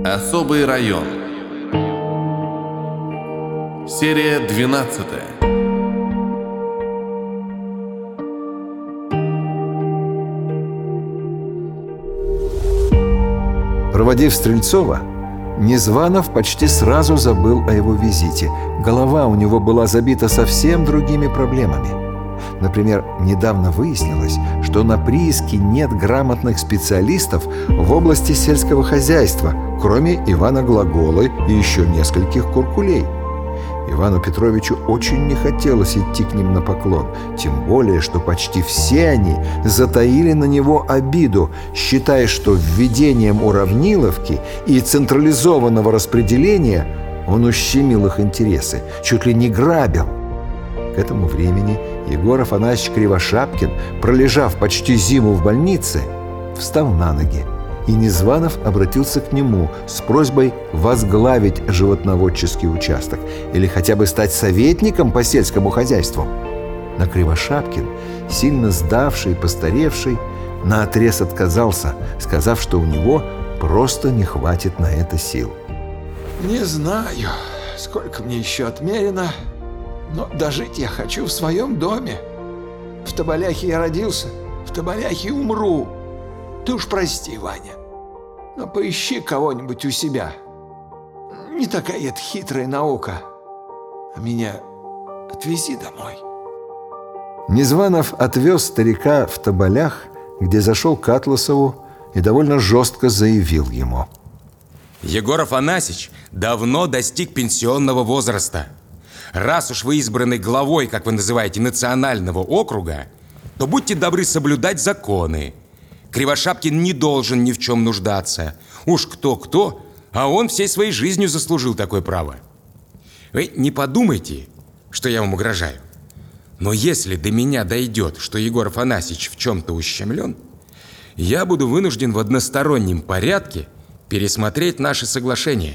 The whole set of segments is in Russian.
Особый район. Серия 12. Проводив Стрельцова, Незванов почти сразу забыл о его визите. Голова у него была забита совсем другими проблемами. Например, недавно выяснилось, что на прииске нет грамотных специалистов в области сельского хозяйства, кроме Ивана Глаголы и еще нескольких куркулей. Ивану Петровичу очень не хотелось идти к ним на поклон, тем более, что почти все они затаили на него обиду, считая, что введением уравниловки и централизованного распределения он ущемил их интересы, чуть ли не грабил. К этому времени Егор Афанасьевич Кривошапкин, пролежав почти зиму в больнице, встал на ноги, и Незванов обратился к нему с просьбой возглавить животноводческий участок или хотя бы стать советником по сельскому хозяйству. Но Кривошапкин, сильно сдавший и постаревший, наотрез отказался, сказав, что у него просто не хватит на это сил. «Не знаю, сколько мне еще отмерено, но дожить я хочу в своем доме. В Тоболяхе я родился, в Тоболяхе умру. Ты уж прости, Ваня, но поищи кого-нибудь у себя. Не такая это хитрая наука. А меня отвези домой». Незванов отвез старика в Тоболях, где зашел к Атласову и довольно жестко заявил ему: «Егор Афанасьевич давно достиг пенсионного возраста. Раз уж вы избраны главой, как вы называете, национального округа, то будьте добры соблюдать законы. Кривошапкин не должен ни в чем нуждаться. Уж кто-кто, а он всей своей жизнью заслужил такое право. Вы не подумайте, что я вам угрожаю. Но если до меня дойдет, что Егор Афанасьевич в чем-то ущемлен, я буду вынужден в одностороннем порядке пересмотреть наши соглашения».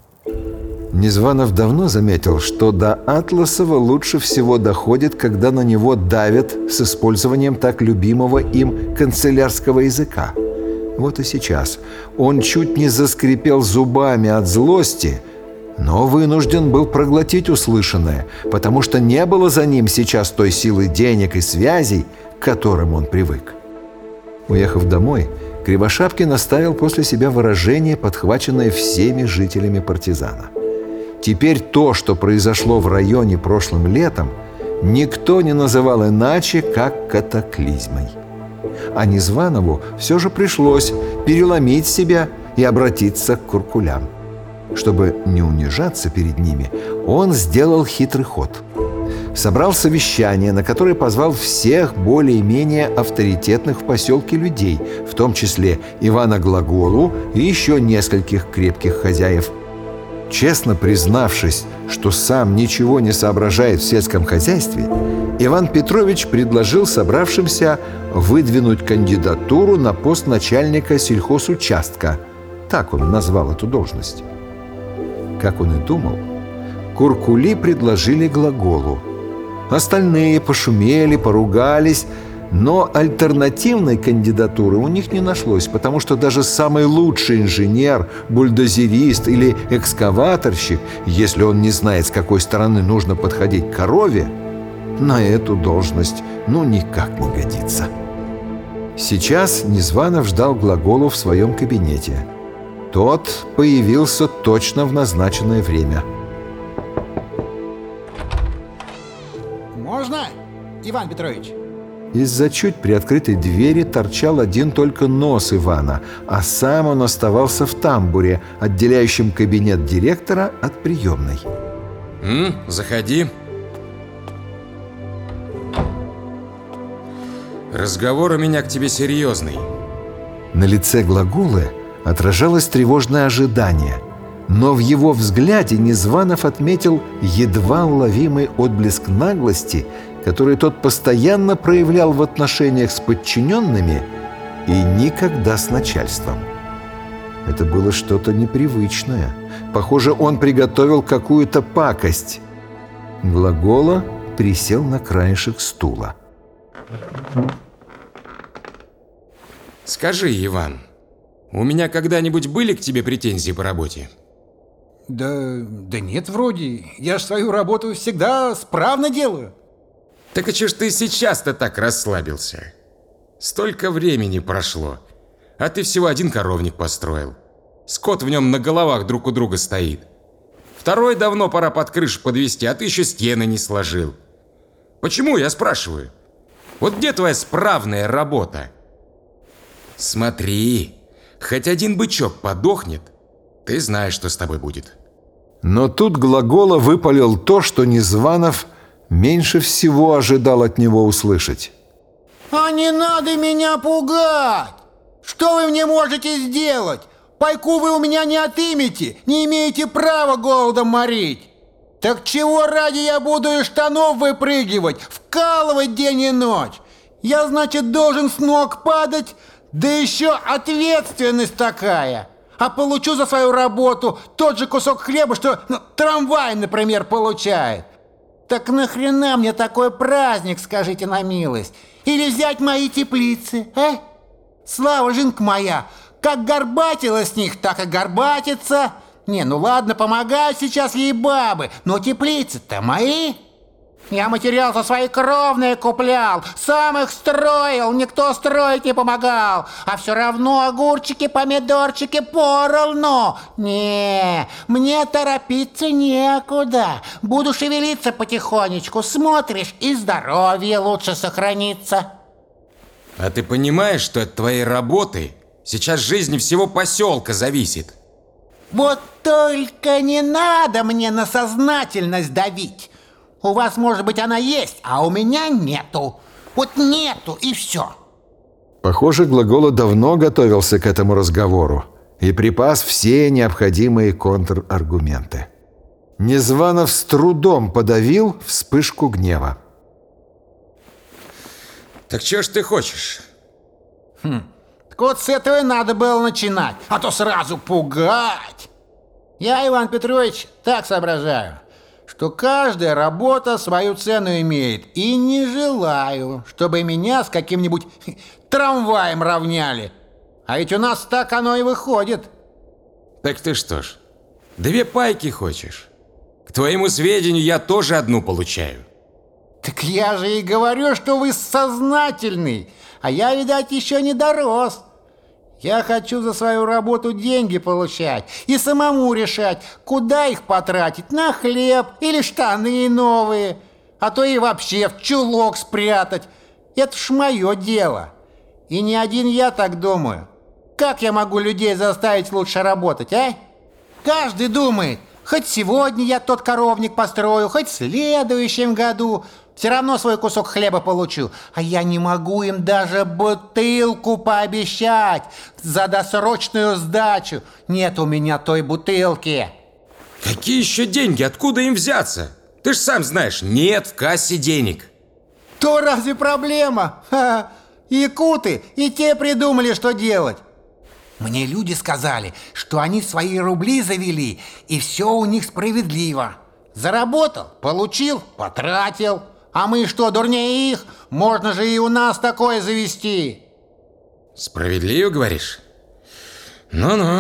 Незванов давно заметил, что до Атласова лучше всего доходит, когда на него давят с использованием так любимого им канцелярского языка. Вот и сейчас он чуть не заскрипел зубами от злости, но вынужден был проглотить услышанное, потому что не было за ним сейчас той силы денег и связей, к которым он привык. Уехав домой, Кривошапкин оставил после себя выражение, подхваченное всеми жителями Партизана. Теперь то, что произошло в районе прошлым летом, никто не называл иначе, как катаклизмой. А Незванову все же пришлось переломить себя и обратиться к куркулям. Чтобы не унижаться перед ними, он сделал хитрый ход. Собрал совещание, на которое позвал всех более-менее авторитетных в поселке людей, в том числе Ивана Глаголу и еще нескольких крепких хозяев. Честно признавшись, что сам ничего не соображает в сельском хозяйстве, Иван Петрович предложил собравшимся выдвинуть кандидатуру на пост начальника сельхозучастка. Так он назвал эту должность. Как он и думал, куркули предложили Глаголу. Остальные пошумели, поругались, но альтернативной кандидатуры у них не нашлось, потому что даже самый лучший инженер, бульдозерист или экскаваторщик, если он не знает, с какой стороны нужно подходить к корове, на эту должность никак не годится. Сейчас Незванов ждал Глаголу в своем кабинете. Тот появился точно в назначенное время. «Можно, Иван Петрович?» Из-за чуть приоткрытой двери торчал один только нос Ивана, а сам он оставался в тамбуре, отделяющем кабинет директора от приемной. Заходи. Разговор у меня к тебе серьезный. На лице Глаголы отражалось тревожное ожидание, но в его взгляде Незванов отметил едва уловимый отблеск наглости, который тот постоянно проявлял в отношениях с подчиненными и никогда с начальством. Это было что-то непривычное. Похоже, он приготовил какую-то пакость. Глагола присел на краешек стула. Скажи, Иван, У меня когда-нибудь были к тебе претензии по работе? Да нет, вроде. Я ж свою работу всегда справно делаю. Так а чё ж ты сейчас-то так расслабился? Столько времени прошло, а ты всего один коровник построил. Скот в нем на головах друг у друга стоит. Второй давно пора под крышу подвести, а ты еще стены не сложил. Почему, я спрашиваю? Вот где твоя справная работа? Смотри, хоть один бычок подохнет, ты знаешь, что с тобой будет. Но тут Глагола выпалил то, что Незванов меньше всего ожидал от него услышать. А не надо меня пугать! Что вы мне можете сделать? Пайку вы у меня не отымете, не имеете права голодом морить. Так чего ради я буду из штанов выпрыгивать, вкалывать день и ночь? Я, значит, должен с ног падать? Да еще ответственность такая. А получу за свою работу тот же кусок хлеба, что трамвай, например, получает. Так нахрена мне такой праздник, скажите на милость? Или взять мои теплицы, а? Слава, жинка моя, как горбатила с них, так и горбатится. Не, ну ладно, помогают сейчас ей бабы, но теплицы-то мои. Я материал за свои кровные куплял, сам их строил, никто строить не помогал. А все равно огурчики, помидорчики поровну. Не, мне торопиться некуда. Буду шевелиться потихонечку, смотришь, и здоровье лучше сохранится. А ты понимаешь, что от твоей работы сейчас жизнь всего поселка зависит? Вот только не надо мне на сознательность давить. У вас, может быть, она есть, а у меня нету. Вот нету, и все. Похоже, Глагола давно готовился к этому разговору и припас все необходимые контраргументы. Незванов с трудом подавил вспышку гнева. Так чего ж ты хочешь? Так вот с этого и надо было начинать, а то сразу пугать. Я, Иван Петрович, так соображаю, что каждая работа свою цену имеет, и не желаю, чтобы меня с каким-нибудь трамваем равняли. А ведь у нас так оно и выходит. Так ты что ж, 2 пайки хочешь? К твоему сведению, я тоже одну получаю. Так я же и говорю, что вы сознательный, а я, видать, еще не дорос. Я хочу за свою работу деньги получать и самому решать, куда их потратить, на хлеб или штаны новые, а то и вообще в чулок спрятать. Это ж мое дело. И не один я так думаю. Как я могу людей заставить лучше работать, а? Каждый думает, хоть сегодня я тот коровник построю, хоть в следующем году. Все равно свой кусок хлеба получу. А я не могу им даже бутылку пообещать за досрочную сдачу. Нет у меня той бутылки. Какие еще деньги? Откуда им взяться? Ты ж сам знаешь, нет в кассе денег. То разве проблема? Ха-ха. Якуты и те придумали, что делать. Мне люди сказали, что они свои рубли завели, и все у них справедливо. Заработал, получил, потратил. А мы что, дурнее их? Можно же и у нас такое завести. Справедливо, говоришь? Ну-ну.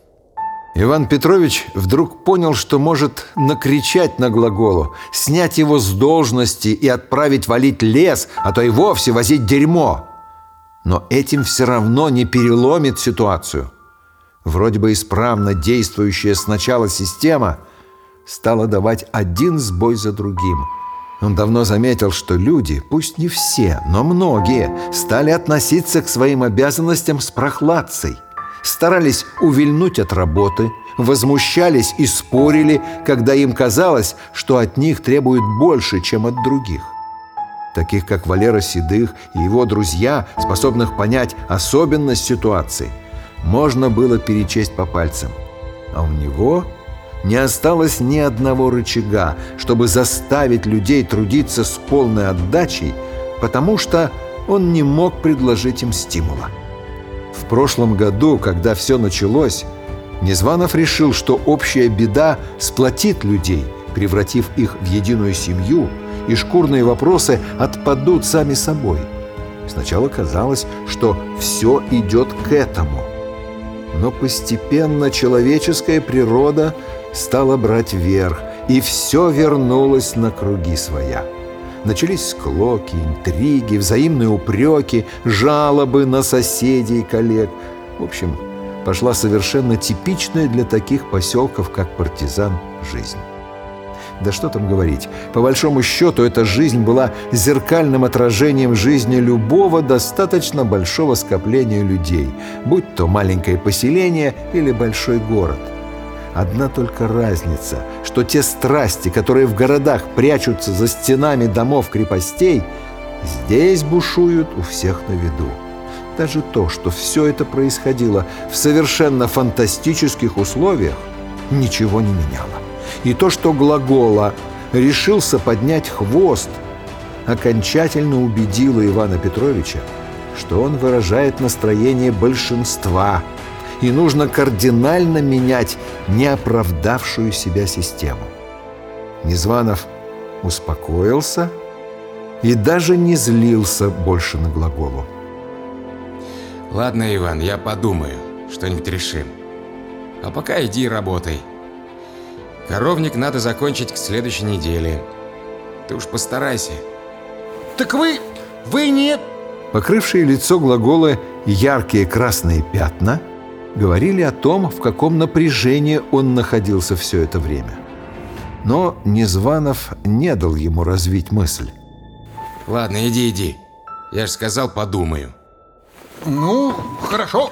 Иван Петрович вдруг понял, что может накричать на Глаголу, снять его с должности и отправить валить лес, а то и вовсе возить дерьмо. Но этим все равно не переломит ситуацию. Вроде бы исправно действующая сначала система стала давать один сбой за другим. Он давно заметил, что люди, пусть не все, но многие, стали относиться к своим обязанностям с прохладцей. Старались увильнуть от работы, возмущались и спорили, когда им казалось, что от них требуют больше, чем от других. Таких, как Валера Седых и его друзья, способных понять особенность ситуации, можно было перечесть по пальцам. А у него не осталось ни одного рычага, чтобы заставить людей трудиться с полной отдачей, потому что он не мог предложить им стимула. В прошлом году, когда все началось, Незванов решил, что общая беда сплотит людей, превратив их в единую семью, и шкурные вопросы отпадут сами собой. Сначала казалось, что все идет к этому. Но постепенно человеческая природа стала брать верх, и все вернулось на круги своя. Начались склоки, интриги, взаимные упреки, жалобы на соседей и коллег. В общем, пошла совершенно типичная для таких поселков, как Партизан, жизнь. Да что там говорить, по большому счету эта жизнь была зеркальным отражением жизни любого достаточно большого скопления людей, будь то маленькое поселение или большой город. Одна только разница, что те страсти, которые в городах прячутся за стенами домов-крепостей, здесь бушуют у всех на виду. Даже то, что все это происходило в совершенно фантастических условиях, ничего не меняло. И то, что Глагола решился поднять хвост, окончательно убедило Ивана Петровича, что он выражает настроение большинства, и нужно кардинально менять неоправдавшую себя систему. Незванов успокоился и даже не злился больше на Глаголу. Ладно, Иван, я подумаю, что-нибудь решим. А пока иди и работай. Коровник надо закончить к следующей неделе. Ты уж постарайся. Так вы нет. Покрывшие лицо Глаголы яркие красные пятна говорили о том, в каком напряжении он находился все это время. Но Незванов не дал ему развить мысль. Ладно, иди. Я же сказал, подумаю. Ну, хорошо.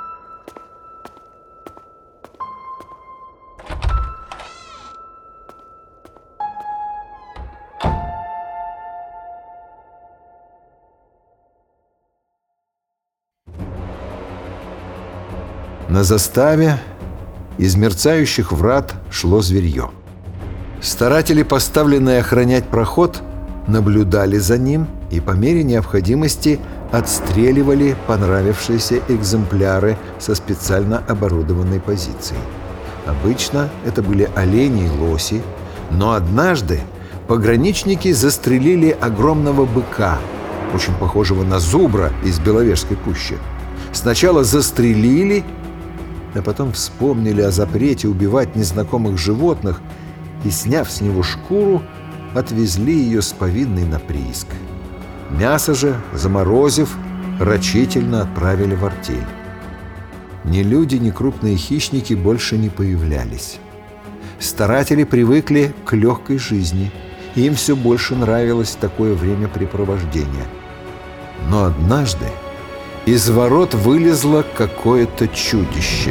На заставе из мерцающих врат шло зверье. Старатели, поставленные охранять проход, наблюдали за ним и по мере необходимости отстреливали понравившиеся экземпляры со специально оборудованной позицией. Обычно это были олени и лоси, но однажды пограничники застрелили огромного быка, очень похожего на зубра из Беловежской пущи. Сначала застрелили, а потом вспомнили о запрете убивать незнакомых животных и, сняв с него шкуру, отвезли ее с повинной на прииск. Мясо же, заморозив, рачительно отправили в артель. Ни люди, ни крупные хищники больше не появлялись. Старатели привыкли к легкой жизни, и им все больше нравилось такое времяпрепровождение. Но однажды из ворот вылезло какое-то чудище.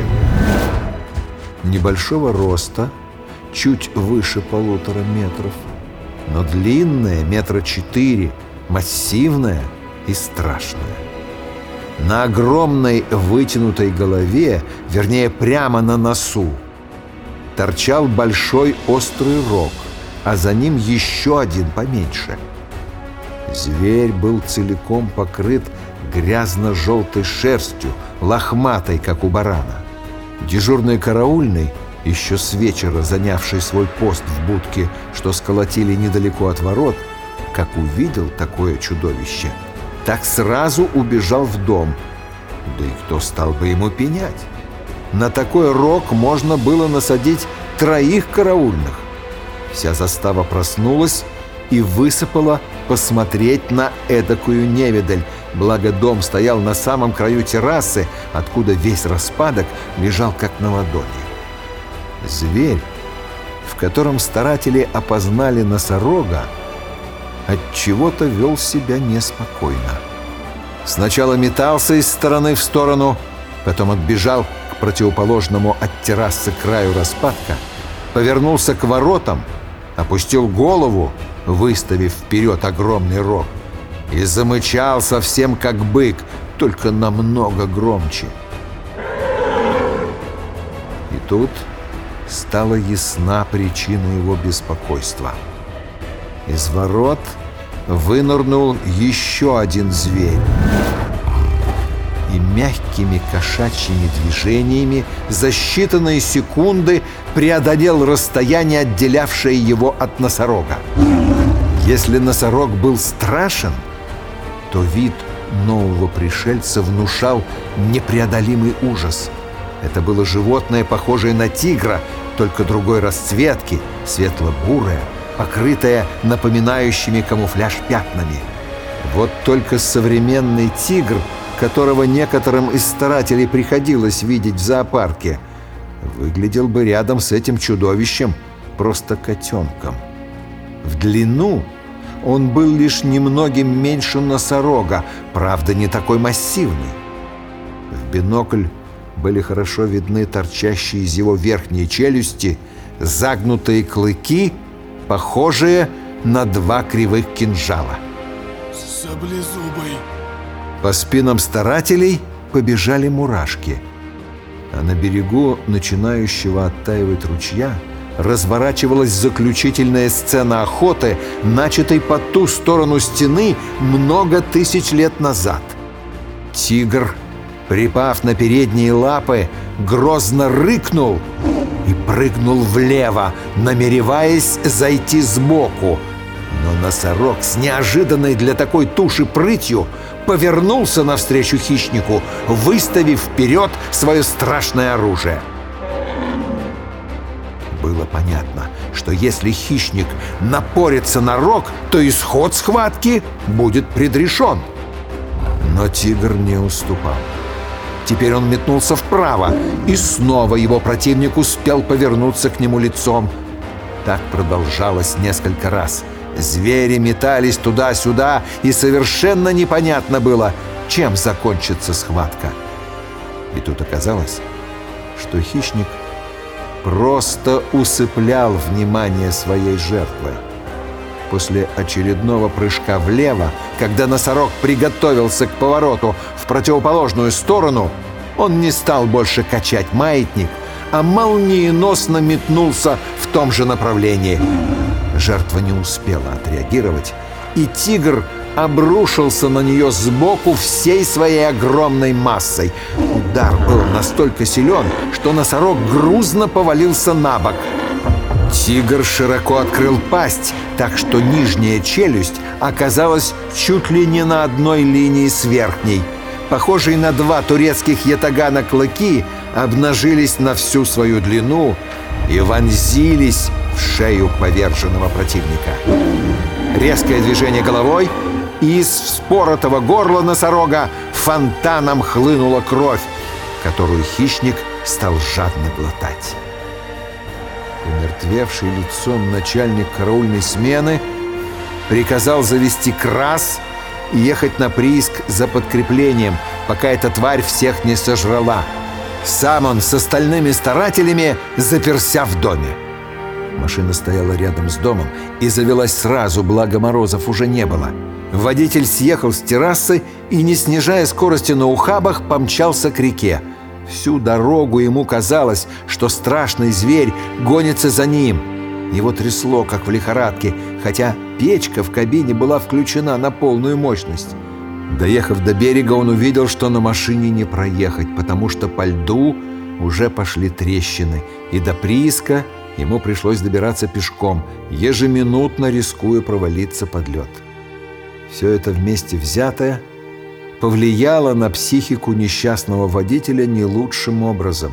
Небольшого роста, чуть выше 1,5 метра, но длинное 4 метра, массивное и страшное. На огромной вытянутой голове, вернее, прямо на носу, торчал большой острый рог, а за ним еще один поменьше. Зверь был целиком покрыт грязно-желтой шерстью, лохматой, как у барана. Дежурный караульный, еще с вечера занявший свой пост в будке, что сколотили недалеко от ворот, как увидел такое чудовище, так сразу убежал в дом. Да и кто стал бы ему пенять? На такой рог можно было насадить 3 караульных. Вся застава проснулась и высыпала посмотреть на эдакую невидаль, благо дом стоял на самом краю террасы, откуда весь распадок лежал как на ладони. Зверь, в котором старатели опознали носорога, отчего-то вел себя неспокойно. Сначала метался из стороны в сторону, потом отбежал к противоположному от террасы краю распадка, повернулся к воротам, опустил голову, выставив вперед огромный рог, и замычал совсем как бык, только намного громче. И тут стала ясна причина его беспокойства. Из ворот вынырнул еще один зверь и мягкими кошачьими движениями за считанные секунды преодолел расстояние, отделявшее его от носорога. Если носорог был страшен, то вид нового пришельца внушал непреодолимый ужас. Это было животное, похожее на тигра, только другой расцветки, светло-бурое, покрытое напоминающими камуфляж пятнами. Вот только современный тигр, которого некоторым из старателей приходилось видеть в зоопарке, выглядел бы рядом с этим чудовищем просто котенком. В длину он был лишь немногим меньше носорога, правда, не такой массивный. В бинокль были хорошо видны торчащие из его верхней челюсти загнутые клыки, похожие на два кривых кинжала. Саблезубый. По спинам старателей побежали мурашки, а на берегу начинающего оттаивать ручья разворачивалась заключительная сцена охоты, начатой по ту сторону стены много тысяч лет назад. Тигр, припав на передние лапы, грозно рыкнул и прыгнул влево, намереваясь зайти сбоку. Но носорог с неожиданной для такой туши прытью повернулся навстречу хищнику, выставив вперед свое страшное оружие. Было понятно, что если хищник напорится на рог, то исход схватки будет предрешен. Но тигр не уступал. Теперь он метнулся вправо, и снова его противник успел повернуться к нему лицом. Так продолжалось несколько раз. Звери метались туда-сюда, и совершенно непонятно было, чем закончится схватка. И тут оказалось, что хищник просто усыплял внимание своей жертвы. После очередного прыжка влево, когда носорог приготовился к повороту в противоположную сторону, он не стал больше качать маятник, а молниеносно метнулся в том же направлении. Жертва не успела отреагировать, и тигр обрушился на нее сбоку всей своей огромной массой. Удар был настолько силен, что носорог грузно повалился на бок. Тигр широко открыл пасть, так что нижняя челюсть оказалась чуть ли не на одной линии с верхней. Похожие на два турецких ятагана клыки обнажились на всю свою длину и вонзились в шею поверженного противника. Резкое движение головой, и из вспоротого горла носорога фонтаном хлынула кровь, которую хищник стал жадно глотать. Помертвевший лицом начальник караульной смены приказал завести крас и ехать на прииск за подкреплением, пока эта тварь всех не сожрала. Сам он с остальными старателями заперся в доме. Машина стояла рядом с домом и завелась сразу, благо морозов уже не было. Водитель съехал с террасы и, не снижая скорости на ухабах, помчался к реке. Всю дорогу ему казалось, что страшный зверь гонится за ним. Его трясло, как в лихорадке, хотя печка в кабине была включена на полную мощность. Доехав до берега, он увидел, что на машине не проехать, потому что по льду уже пошли трещины, и до прииска ему пришлось добираться пешком, ежеминутно рискуя провалиться под лед. Все это вместе взятое повлияло на психику несчастного водителя не лучшим образом.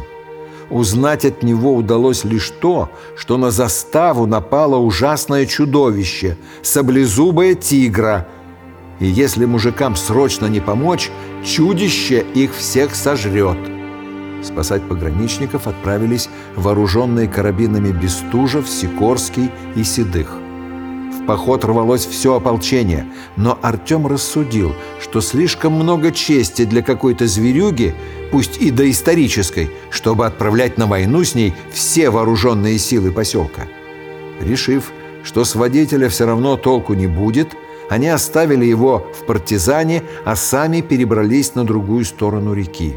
Узнать от него удалось лишь то, что на заставу напало ужасное чудовище – саблезубая тигра. И если мужикам срочно не помочь, чудище их всех сожрет. Спасать пограничников отправились вооруженные карабинами Бестужев, Сикорский и Седых. В поход рвалось все ополчение, но Артем рассудил, что слишком много чести для какой-то зверюги, пусть и доисторической, чтобы отправлять на войну с ней все вооруженные силы поселка. Решив, что с водителя все равно толку не будет, они оставили его в партизане, а сами перебрались на другую сторону реки.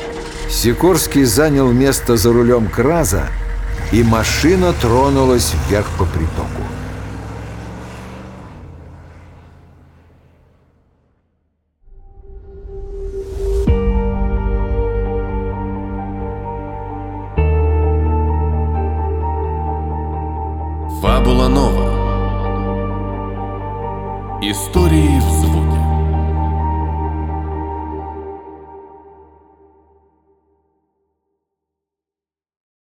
Сикорский занял место за рулем КрАЗа, и машина тронулась вверх по притоку. Фабула Нова. Истории